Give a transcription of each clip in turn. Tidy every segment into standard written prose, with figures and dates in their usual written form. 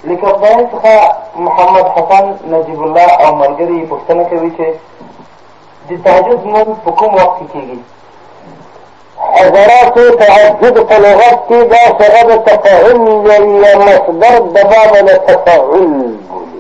لیکبداني څخه محمد حسن نجیب الله او ملګري یې پوښتنه کوي چې د تهجد لمونځ په کوم وخت کې کېږي؟ حضراتو تهجد په لغت کې دا صيغه د تفاعل لري یا مصدر د باب د تفاعل بولي.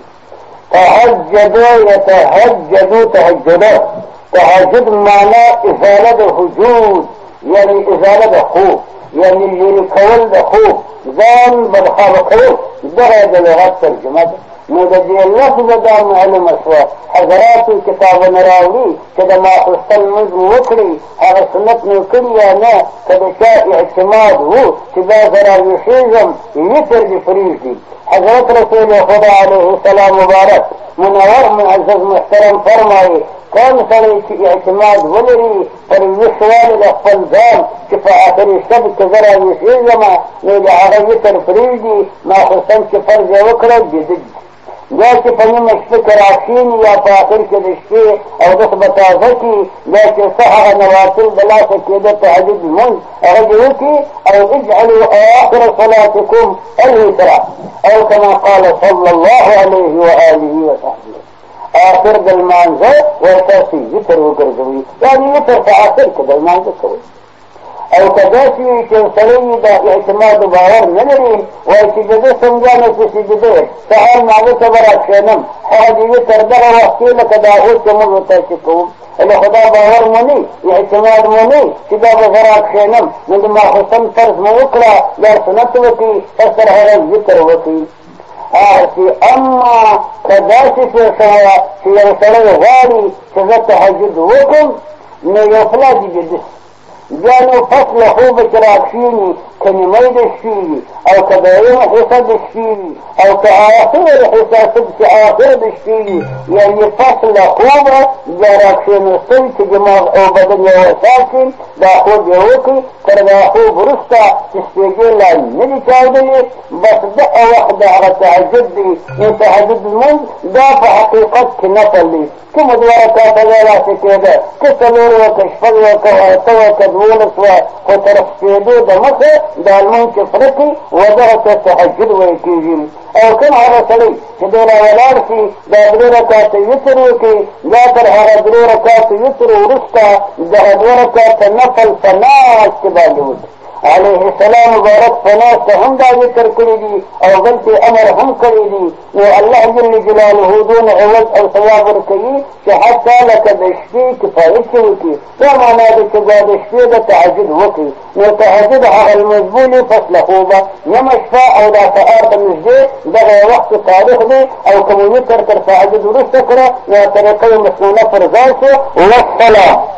تهجدو یتهجدو تهجده. تهجد معنا ازاله د حجود یعنی ازاله د خوب یعنی لرې کول د خوب ځان بدخوابه کول دغه د لغت ترجمه ده. نو د دې لفظه دا معلومه شوه حضراتو کتابونه راوړي چې د ماخوستن لمونځ مو وکړي هغه سنت مو کړي یا نه که د چا اعتماد وو چې دا زه راویښېږم وتر دې پرېږدي. حضرت رسول خدا علیه السلام مبارک منور معزز محترم فرمایي کوم سړی چې اعتماد ولري پر ویښ والي د خپل ځان چې په آخري شب کې زه راویښېږم نو د هغه وتر پرېږدي ماخوستن چې فرض یې وکړه بیده بیا چې په نیمه شپه کې راکښېني یا په آخر کې د شپې اودس به تازه کړي بیا چې څه هغه نوافل د لاسه کېده تهجد لمونځ هغه دې وکړي او اجعلوا آخر صلاتکم الوتر او کما قال صلی الله علیه وآله وصحبه آخر د لمانځه ورتاسې وتر وګرځوي یعنې وتر په آخر کې د لمانځه کوئ. او که داسې وي چې سړی د اعتماد و باور نه لري وایي چې د ده سنجانه پسې د ده سهار ماغه ته به راکښېنم هغه د یوې تر دغه وخت کې لکه دا اوس چې موږ ورته کوو له خدا باور مو نه اعتماد مو نه چې دا به زه راکښېنم نو د ماخوستن فرض مو وکړه بیا سنت وکړي پس تر هغه ذکر وکړي. اما که داسې پېښه وه چې یو سړی غواړي چې زه تهجد وکړم نو یو پلا دې بېده بیا نو پس له خوبه چې راکښېني که نیمۍ د شپې وي او که دویمه حصه د شپې وي او که آخره د حصه چې آخره د شپې وي یعنې پس له خوبه بیا راکښېنستل چې دماغ او بدن یې وساتي دا خوب یې وکړي تر دا خوب وروسته چې سپېږې لا نه دي چاودلې بس دغه وخت د هغه تهجد دی. نو تهجد لمونځ دا په حقیقت کې نفل دی. کومه دوه رکعته دی داسې کېده که څلور وه که شپږ وه که اته وه که 12 وه خو تر سپېدو دمخه دا لمونځ چې پوره کړي ودغه ته تهجد ویل کېږي. او کوم هغه سړی چې دی را ولاړ شي دا 2 رکعته وتر وکړي یا تر هغه 2 رکعته وتر وروسته دغه 2 رکعته نفل په ناستې باندې وکړي. علیه السلام مبارک په ناسته هم دا ذکر کړي دي او بلکې امر هم کړی دي. نو الله جل جلاله دون عوض او ثواب ورکوي چې حتی لکه د شپې کفایت چې وکړي. دا معنا ده چې دا د شپې د تهجد وکړي. نو تهجد هغه لمونځ بولي پس له خوبه نیمه شپه او دا سهار ته نږدې دغه وخت تاریخ دی او که مو وتر تر تهجد وروسته کړه نو طریقه یې مسنونه پر ځای شو. والسلام.